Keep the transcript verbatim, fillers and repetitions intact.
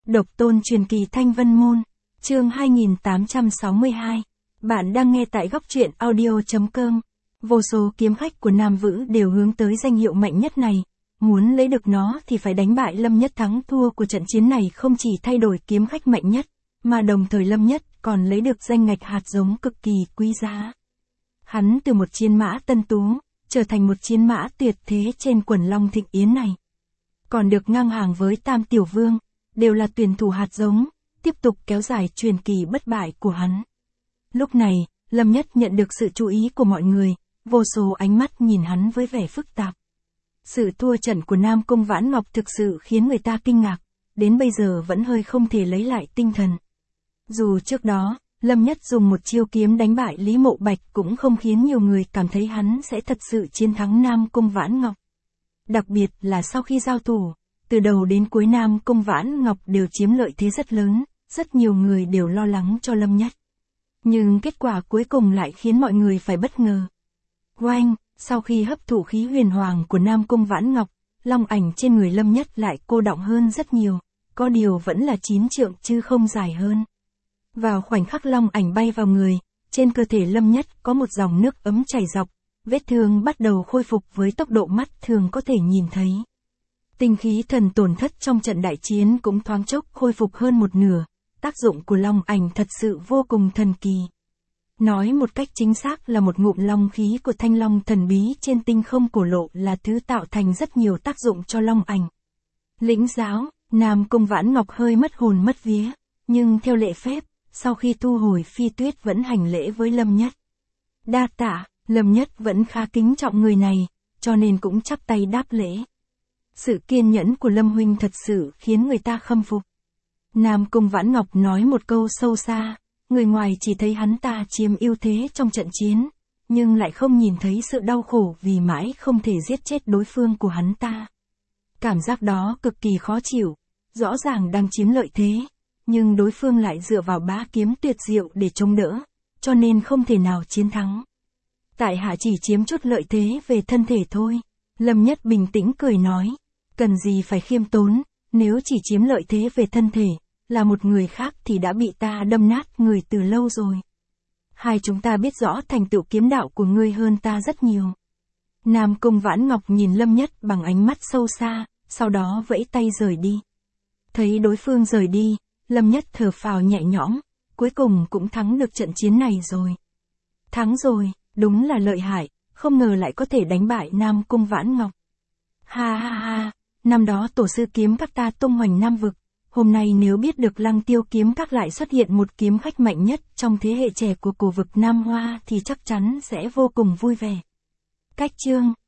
Độc tôn truyền kỳ Thanh Vân Môn, chương hai nghìn tám trăm sáu mươi hai. Bạn đang nghe tại góc truyện audio.com. Vô số kiếm khách của Nam Vữ đều hướng tới danh hiệu mạnh nhất này. Muốn lấy được nó thì phải đánh bại Lâm Nhất. Thắng thua của trận chiến này không chỉ thay đổi kiếm khách mạnh nhất, mà đồng thời Lâm Nhất còn lấy được danh ngạch hạt giống cực kỳ quý giá. Hắn từ một chiến mã tân tú, trở thành một chiến mã tuyệt thế trên quần long thịnh yến này. Còn được ngang hàng với Tam Tiểu Vương, đều là tuyển thủ hạt giống, tiếp tục kéo dài truyền kỳ bất bại của hắn. Lúc này, Lâm Nhất nhận được sự chú ý của mọi người, vô số ánh mắt nhìn hắn với vẻ phức tạp. Sự thua trận của Nam Cung Vãn Ngọc thực sự khiến người ta kinh ngạc, đến bây giờ vẫn hơi không thể lấy lại tinh thần. Dù trước đó, Lâm Nhất dùng một chiêu kiếm đánh bại Lý Mộ Bạch cũng không khiến nhiều người cảm thấy hắn sẽ thật sự chiến thắng Nam Cung Vãn Ngọc. Đặc biệt là sau khi giao thủ, từ đầu đến cuối Nam Cung Vãn Ngọc đều chiếm lợi thế rất lớn, rất nhiều người đều lo lắng cho Lâm Nhất. Nhưng kết quả cuối cùng lại khiến mọi người phải bất ngờ. Oanh, sau khi hấp thụ khí huyền hoàng của Nam Cung Vãn Ngọc, long ảnh trên người Lâm Nhất lại cô đọng hơn rất nhiều, có điều vẫn là chín trượng chứ không dài hơn. Vào khoảnh khắc long ảnh bay vào người, trên cơ thể Lâm Nhất có một dòng nước ấm chảy dọc, vết thương bắt đầu khôi phục với tốc độ mắt thường có thể nhìn thấy. Tinh khí thần tổn thất trong trận đại chiến cũng thoáng chốc khôi phục hơn một nửa, tác dụng của long ảnh thật sự vô cùng thần kỳ. Nói một cách chính xác là một ngụm long khí của thanh long thần bí trên tinh không cổ lộ là thứ tạo thành rất nhiều tác dụng cho long ảnh. Lĩnh giáo, Nam Cung Vãn Ngọc hơi mất hồn mất vía, nhưng theo lệ phép, sau khi thu hồi Phi Tuyết vẫn hành lễ với Lâm Nhất. Đa tạ, Lâm Nhất vẫn khá kính trọng người này, cho nên cũng chắp tay đáp lễ. Sự kiên nhẫn của Lâm huynh thật sự khiến người ta khâm phục. Nam Cung Vãn Ngọc nói một câu sâu xa, người ngoài chỉ thấy hắn ta chiếm ưu thế trong trận chiến, nhưng lại không nhìn thấy sự đau khổ vì mãi không thể giết chết đối phương của hắn ta. Cảm giác đó cực kỳ khó chịu, rõ ràng đang chiếm lợi thế, nhưng đối phương lại dựa vào bá kiếm tuyệt diệu để chống đỡ, cho nên không thể nào chiến thắng. Tại hạ chỉ chiếm chút lợi thế về thân thể thôi, Lâm Nhất bình tĩnh cười nói, cần gì phải khiêm tốn, nếu chỉ chiếm lợi thế về thân thể, là một người khác thì đã bị ta đâm nát người từ lâu rồi. Hai chúng ta biết rõ thành tựu kiếm đạo của ngươi hơn ta rất nhiều. Nam Cung Vãn Ngọc nhìn Lâm Nhất bằng ánh mắt sâu xa, sau đó vẫy tay rời đi. Thấy đối phương rời đi, Lâm Nhất thở phào nhẹ nhõm, cuối cùng cũng thắng được trận chiến này rồi. Thắng rồi, đúng là lợi hại, không ngờ lại có thể đánh bại Nam Cung Vãn Ngọc. Ha ha ha, năm đó tổ sư kiếm các ta tung hoành Nam Vực, hôm nay nếu biết được Lăng Tiêu kiếm các lại xuất hiện một kiếm khách mạnh nhất trong thế hệ trẻ của cổ vực Nam Hoa thì chắc chắn sẽ vô cùng vui vẻ. Cách chương